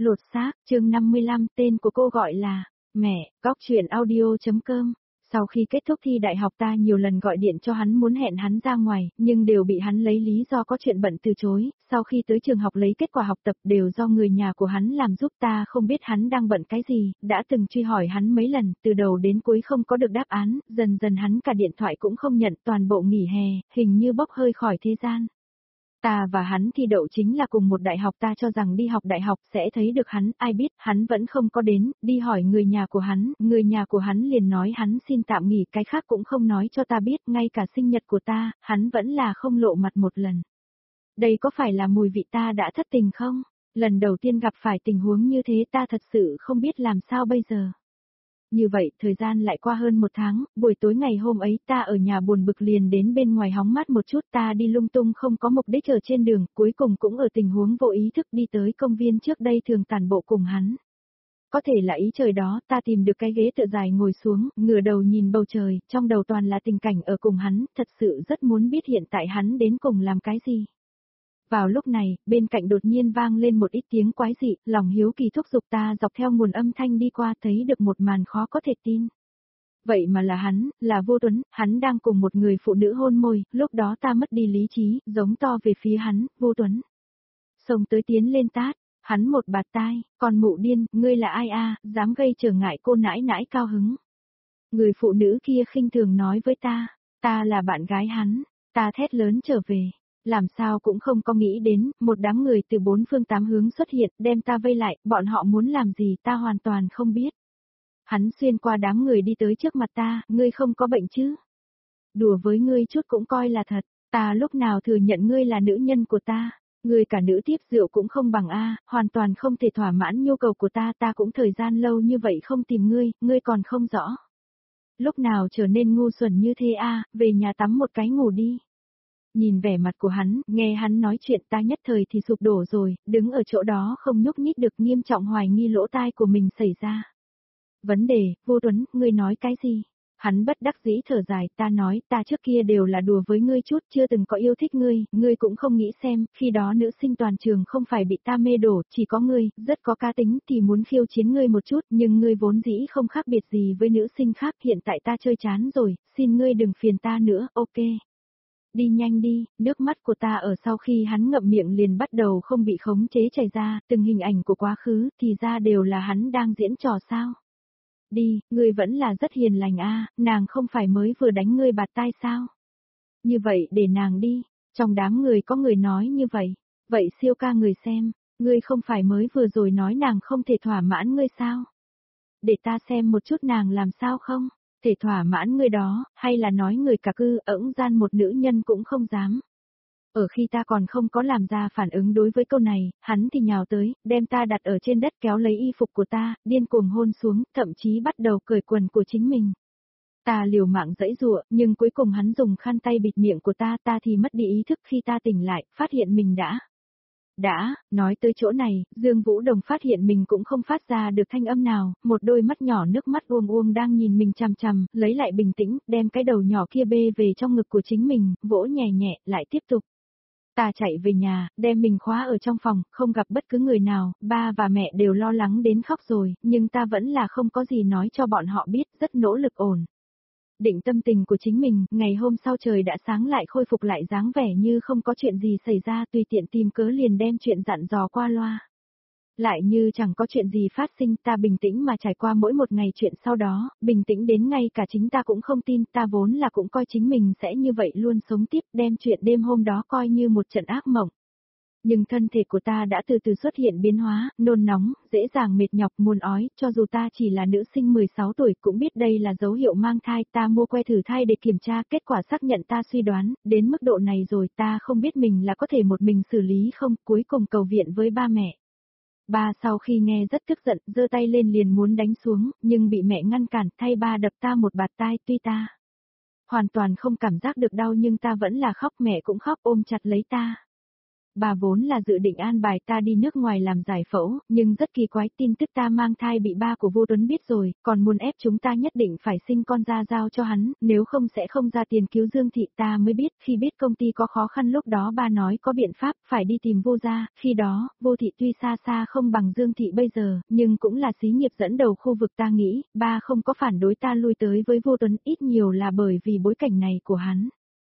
Lột xác, chương 55, tên của cô gọi là Mẹ, góc truyện audio.com. Sau khi kết thúc thi đại học ta nhiều lần gọi điện cho hắn muốn hẹn hắn ra ngoài, nhưng đều bị hắn lấy lý do có chuyện bận từ chối. Sau khi tới trường học lấy kết quả học tập đều do người nhà của hắn làm giúp, ta không biết hắn đang bận cái gì, đã từng truy hỏi hắn mấy lần, từ đầu đến cuối không có được đáp án, dần dần hắn cả điện thoại cũng không nhận, toàn bộ nghỉ hè, hình như bốc hơi khỏi thế gian. Ta và hắn thi đậu chính là cùng một đại học, ta cho rằng đi học đại học sẽ thấy được hắn, ai biết hắn vẫn không có đến, đi hỏi người nhà của hắn liền nói hắn xin tạm nghỉ, cái khác cũng không nói cho ta biết, ngay cả sinh nhật của ta, hắn vẫn là không lộ mặt một lần. Đây có phải là mùi vị ta đã thất tình không? Lần đầu tiên gặp phải tình huống như thế ta thật sự không biết làm sao bây giờ. Như vậy, thời gian lại qua hơn một tháng, buổi tối ngày hôm ấy ta ở nhà buồn bực liền đến bên ngoài hóng mát một chút, ta đi lung tung không có mục đích ở trên đường, cuối cùng cũng ở tình huống vô ý thức đi tới công viên trước đây thường tản bộ cùng hắn. Có thể là ý trời đó, ta tìm được cái ghế tựa dài ngồi xuống, ngửa đầu nhìn bầu trời, trong đầu toàn là tình cảnh ở cùng hắn, thật sự rất muốn biết hiện tại hắn đến cùng làm cái gì. Vào lúc này, bên cạnh đột nhiên vang lên một ít tiếng quái dị, lòng hiếu kỳ thúc giục ta dọc theo nguồn âm thanh đi qua, thấy được một màn khó có thể tin. Vậy mà là hắn, là Vô Tuấn, hắn đang cùng một người phụ nữ hôn môi, lúc đó ta mất đi lý trí, giống to về phía hắn, Vô Tuấn. Xông tới tiến lên tát, hắn một bạt tai, còn mụ điên, ngươi là ai a, dám gây trở ngại cô nãi nãi cao hứng. Người phụ nữ kia khinh thường nói với ta là bạn gái hắn, ta thét lớn trở về. Làm sao cũng không có nghĩ đến, một đám người từ bốn phương tám hướng xuất hiện, đem ta vây lại, bọn họ muốn làm gì ta hoàn toàn không biết. Hắn xuyên qua đám người đi tới trước mặt ta, ngươi không có bệnh chứ? Đùa với ngươi chút cũng coi là thật, ta lúc nào thừa nhận ngươi là nữ nhân của ta, ngươi cả nữ tiếp rượu cũng không bằng a, hoàn toàn không thể thỏa mãn nhu cầu của ta cũng thời gian lâu như vậy không tìm ngươi còn không rõ. Lúc nào trở nên ngu xuẩn như thế a, về nhà tắm một cái ngủ đi. Nhìn vẻ mặt của hắn, nghe hắn nói chuyện ta nhất thời thì sụp đổ rồi, đứng ở chỗ đó không nhúc nhích được, nghiêm trọng hoài nghi lỗ tai của mình xảy ra. Vấn đề, Vô Tuấn, ngươi nói cái gì? Hắn bất đắc dĩ thở dài, ta nói, ta trước kia đều là đùa với ngươi chút, chưa từng có yêu thích ngươi cũng không nghĩ xem, khi đó nữ sinh toàn trường không phải bị ta mê đổ, chỉ có ngươi, rất có cá tính thì muốn khiêu chiến ngươi một chút, nhưng ngươi vốn dĩ không khác biệt gì với nữ sinh khác, hiện tại ta chơi chán rồi, xin ngươi đừng phiền ta nữa, ok. Đi nhanh đi, nước mắt của ta ở sau khi hắn ngậm miệng liền bắt đầu không bị khống chế chảy ra, từng hình ảnh của quá khứ, thì ra đều là hắn đang diễn trò sao. Đi, ngươi vẫn là rất hiền lành a, nàng không phải mới vừa đánh ngươi bạt tai sao. Như vậy để nàng đi, trong đám người có người nói như vậy, vậy siêu ca người xem, ngươi không phải mới vừa rồi nói nàng không thể thỏa mãn ngươi sao. Để ta xem một chút nàng làm sao không. Thể thỏa mãn người đó, hay là nói người cả cư ỡng gian một nữ nhân cũng không dám. Ở khi ta còn không có làm ra phản ứng đối với câu này, hắn thì nhào tới, đem ta đặt ở trên đất kéo lấy y phục của ta, điên cuồng hôn xuống, thậm chí bắt đầu cởi quần của chính mình. Ta liều mạng giãy giụa, nhưng cuối cùng hắn dùng khăn tay bịt miệng của ta thì mất đi ý thức khi ta tỉnh lại, phát hiện mình nói tới chỗ này, Dương Vũ Đồng phát hiện mình cũng không phát ra được thanh âm nào, một đôi mắt nhỏ nước mắt uông đang nhìn mình chằm chằm, lấy lại bình tĩnh, đem cái đầu nhỏ kia bê về trong ngực của chính mình, vỗ nhẹ nhẹ, lại tiếp tục. Ta chạy về nhà, đem mình khóa ở trong phòng, không gặp bất cứ người nào, ba và mẹ đều lo lắng đến khóc rồi, nhưng ta vẫn là không có gì nói cho bọn họ biết, rất nỗ lực ổn định tâm tình của chính mình, ngày hôm sau trời đã sáng lại khôi phục lại dáng vẻ như không có chuyện gì xảy ra, tùy tiện tìm cớ liền đem chuyện dặn dò qua loa. Lại như chẳng có chuyện gì phát sinh, ta bình tĩnh mà trải qua mỗi một ngày chuyện sau đó, bình tĩnh đến ngay cả chính ta cũng không tin, ta vốn là cũng coi chính mình sẽ như vậy luôn sống tiếp, đem chuyện đêm hôm đó coi như một trận ác mộng. Nhưng thân thể của ta đã từ từ xuất hiện biến hóa, nôn nóng, dễ dàng mệt nhọc, muốn ói, cho dù ta chỉ là nữ sinh 16 tuổi cũng biết đây là dấu hiệu mang thai, ta mua que thử thai để kiểm tra, kết quả xác nhận ta suy đoán, đến mức độ này rồi ta không biết mình là có thể một mình xử lý không, cuối cùng cầu viện với ba mẹ. Ba sau khi nghe rất tức giận, giơ tay lên liền muốn đánh xuống, nhưng bị mẹ ngăn cản, thay ba đập ta một bạt tai, tuy ta hoàn toàn không cảm giác được đau nhưng ta vẫn là khóc, mẹ cũng khóc ôm chặt lấy ta. bà vốn là dự định an bài ta đi nước ngoài làm giải phẫu, nhưng rất kỳ quái tin tức ta mang thai bị ba của Vô Tuấn biết rồi, còn muốn ép chúng ta nhất định phải sinh con ra giao cho hắn, nếu không sẽ không ra tiền cứu Dương Thị. Ta mới biết, khi biết công ty có khó khăn lúc đó ba nói có biện pháp, phải đi tìm Vô gia, khi đó, Vô Thị tuy xa xa không bằng Dương Thị bây giờ, nhưng cũng là xí nghiệp dẫn đầu khu vực. Ta nghĩ, ba không có phản đối ta lui tới với Vô Tuấn, ít nhiều là bởi vì bối cảnh này của hắn.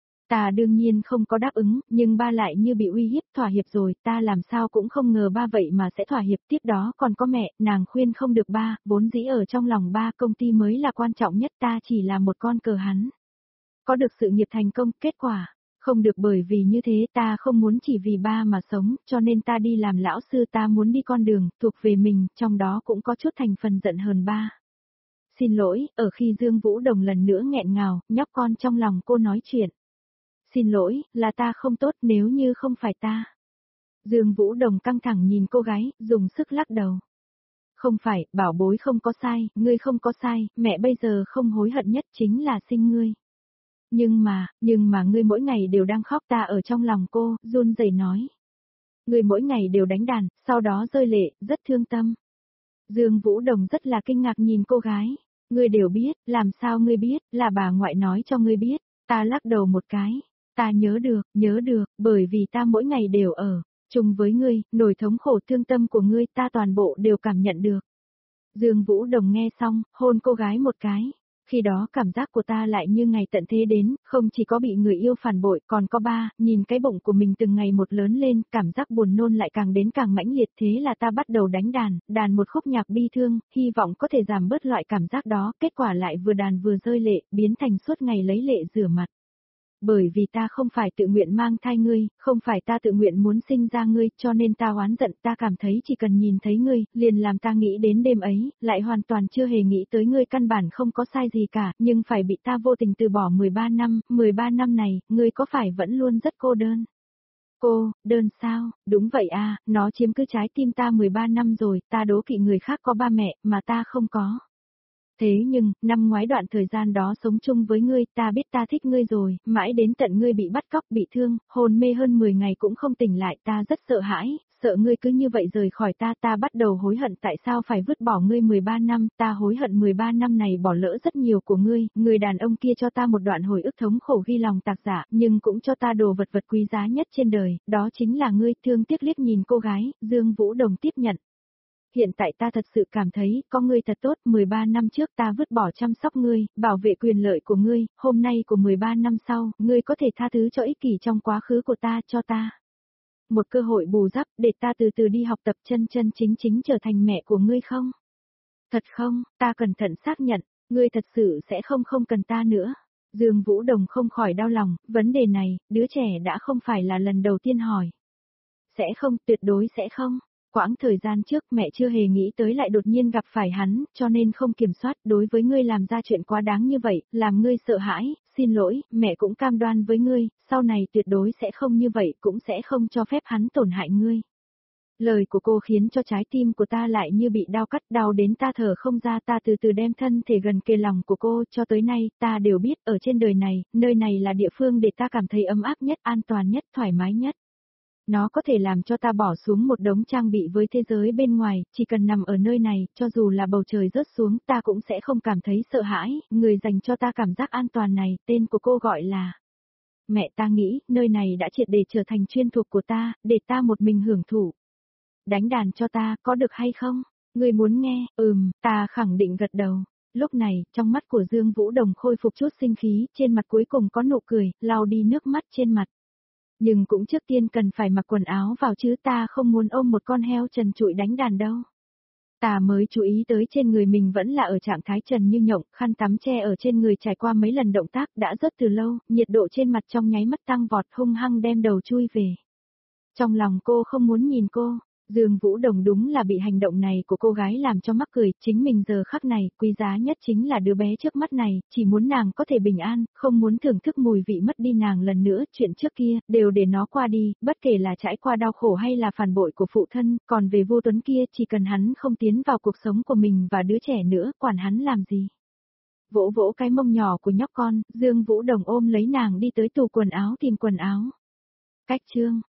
Ta đương nhiên không có đáp ứng, nhưng ba lại như bị uy hiếp thỏa hiệp rồi, ta làm sao cũng không ngờ ba vậy mà sẽ thỏa hiệp. Tiếp đó còn có mẹ, nàng khuyên không được ba, vốn dĩ ở trong lòng ba công ty mới là quan trọng nhất, ta chỉ là một con cờ hắn. Có được sự nghiệp thành công, kết quả, không được. Bởi vì như thế ta không muốn chỉ vì ba mà sống, cho nên ta đi làm lão sư. Ta muốn đi con đường, thuộc về mình, trong đó cũng có chút thành phần giận hờn ba. Xin lỗi, ở khi Dương Vũ Đồng lần nữa nghẹn ngào, nhóc con trong lòng cô nói chuyện. Xin lỗi, là ta không tốt, nếu như không phải ta. Dương Vũ Đồng căng thẳng nhìn cô gái, dùng sức lắc đầu. Không phải, bảo bối không có sai, ngươi không có sai, mẹ bây giờ không hối hận nhất chính là sinh ngươi. Nhưng mà ngươi mỗi ngày đều đang khóc. Ta ở trong lòng cô, run rẩy nói. Ngươi mỗi ngày đều đánh đàn, sau đó rơi lệ, rất thương tâm. Dương Vũ Đồng rất là kinh ngạc nhìn cô gái. Ngươi đều biết, làm sao ngươi biết, là bà ngoại nói cho ngươi biết. Ta lắc đầu một cái. Ta nhớ được, bởi vì ta mỗi ngày đều ở chung với ngươi, nỗi thống khổ thương tâm của ngươi ta toàn bộ đều cảm nhận được. Dương Vũ Đồng nghe xong, hôn cô gái một cái. Khi đó cảm giác của ta lại như ngày tận thế đến, không chỉ có bị người yêu phản bội, còn có ba, nhìn cái bụng của mình từng ngày một lớn lên, cảm giác buồn nôn lại càng đến càng mãnh liệt. Thế là ta bắt đầu đánh đàn một khúc nhạc bi thương, hy vọng có thể giảm bớt loại cảm giác đó, kết quả lại vừa đàn vừa rơi lệ, biến thành suốt ngày lấy lệ rửa mặt. Bởi vì ta không phải tự nguyện mang thai ngươi, không phải ta tự nguyện muốn sinh ra ngươi, cho nên ta oán giận. Ta cảm thấy chỉ cần nhìn thấy ngươi, liền làm ta nghĩ đến đêm ấy, lại hoàn toàn chưa hề nghĩ tới ngươi, căn bản không có sai gì cả, nhưng phải bị ta vô tình từ bỏ 13 năm này, ngươi có phải vẫn luôn rất cô đơn? Cô, đơn sao? Đúng vậy à, nó chiếm cứ trái tim ta 13 năm rồi, ta đố kỵ người khác có ba mẹ, mà ta không có. Thế nhưng, năm ngoái đoạn thời gian đó sống chung với ngươi, ta biết ta thích ngươi rồi, mãi đến tận ngươi bị bắt cóc, bị thương, hôn mê hơn 10 ngày cũng không tỉnh lại, ta rất sợ hãi, sợ ngươi cứ như vậy rời khỏi ta. Ta bắt đầu hối hận tại sao phải vứt bỏ ngươi 13 năm, ta hối hận 13 năm này bỏ lỡ rất nhiều của ngươi, người đàn ông kia cho ta một đoạn hồi ức thống khổ ghi lòng tạc dạ, nhưng cũng cho ta đồ vật quý giá nhất trên đời, đó chính là ngươi. Thương tiếc liếc nhìn cô gái, Dương Vũ Đồng tiếp nhận. Hiện tại ta thật sự cảm thấy, có ngươi thật tốt, 13 năm trước ta vứt bỏ chăm sóc ngươi, bảo vệ quyền lợi của ngươi, hôm nay của 13 năm sau, ngươi có thể tha thứ cho ích kỷ trong quá khứ của ta, cho ta một cơ hội bù đắp, để ta từ từ đi học tập chân chính trở thành mẹ của ngươi không? Thật không, ta cẩn thận xác nhận, ngươi thật sự sẽ không cần ta nữa. Dương Vũ Đồng không khỏi đau lòng, vấn đề này, đứa trẻ đã không phải là lần đầu tiên hỏi. Sẽ không, tuyệt đối sẽ không. Quãng thời gian trước mẹ chưa hề nghĩ tới lại đột nhiên gặp phải hắn, cho nên không kiểm soát. Đối với ngươi làm ra chuyện quá đáng như vậy, làm ngươi sợ hãi, xin lỗi, mẹ cũng cam đoan với ngươi, sau này tuyệt đối sẽ không như vậy, cũng sẽ không cho phép hắn tổn hại ngươi. Lời của cô khiến cho trái tim của ta lại như bị đau cắt, đau đến ta thở không ra. Ta từ từ đem thân thể gần kề lòng của cô, cho tới nay, ta đều biết ở trên đời này, nơi này là địa phương để ta cảm thấy ấm áp nhất, an toàn nhất, thoải mái nhất. Nó có thể làm cho ta bỏ xuống một đống trang bị với thế giới bên ngoài, chỉ cần nằm ở nơi này, cho dù là bầu trời rớt xuống, ta cũng sẽ không cảm thấy sợ hãi. Người dành cho ta cảm giác an toàn này, tên của cô gọi là... Mẹ. Ta nghĩ, nơi này đã triệt để trở thành chuyên thuộc của ta, để ta một mình hưởng thụ. Đánh đàn cho ta, có được hay không? Người muốn nghe? Ta khẳng định gật đầu. Lúc này, trong mắt của Dương Vũ Đồng khôi phục chút sinh khí, trên mặt cuối cùng có nụ cười, lau đi nước mắt trên mặt. Nhưng cũng trước tiên cần phải mặc quần áo vào chứ, ta không muốn ôm một con heo trần trụi đánh đàn đâu. Ta mới chú ý tới trên người mình vẫn là ở trạng thái trần như nhộng, khăn tắm che ở trên người trải qua mấy lần động tác đã rớt từ lâu, nhiệt độ trên mặt trong nháy mắt tăng vọt, hung hăng đem đầu chui về. Trong lòng cô không muốn nhìn cô. Dương Vũ Đồng đúng là bị hành động này của cô gái làm cho mắc cười, chính mình giờ khắc này, quý giá nhất chính là đứa bé trước mắt này, chỉ muốn nàng có thể bình an, không muốn thưởng thức mùi vị mất đi nàng lần nữa, chuyện trước kia, đều để nó qua đi, bất kể là trải qua đau khổ hay là phản bội của phụ thân, còn về Vô Tuấn kia, chỉ cần hắn không tiến vào cuộc sống của mình và đứa trẻ nữa, quản hắn làm gì. Vỗ vỗ cái mông nhỏ của nhóc con, Dương Vũ Đồng ôm lấy nàng đi tới tủ quần áo tìm quần áo. Cách chương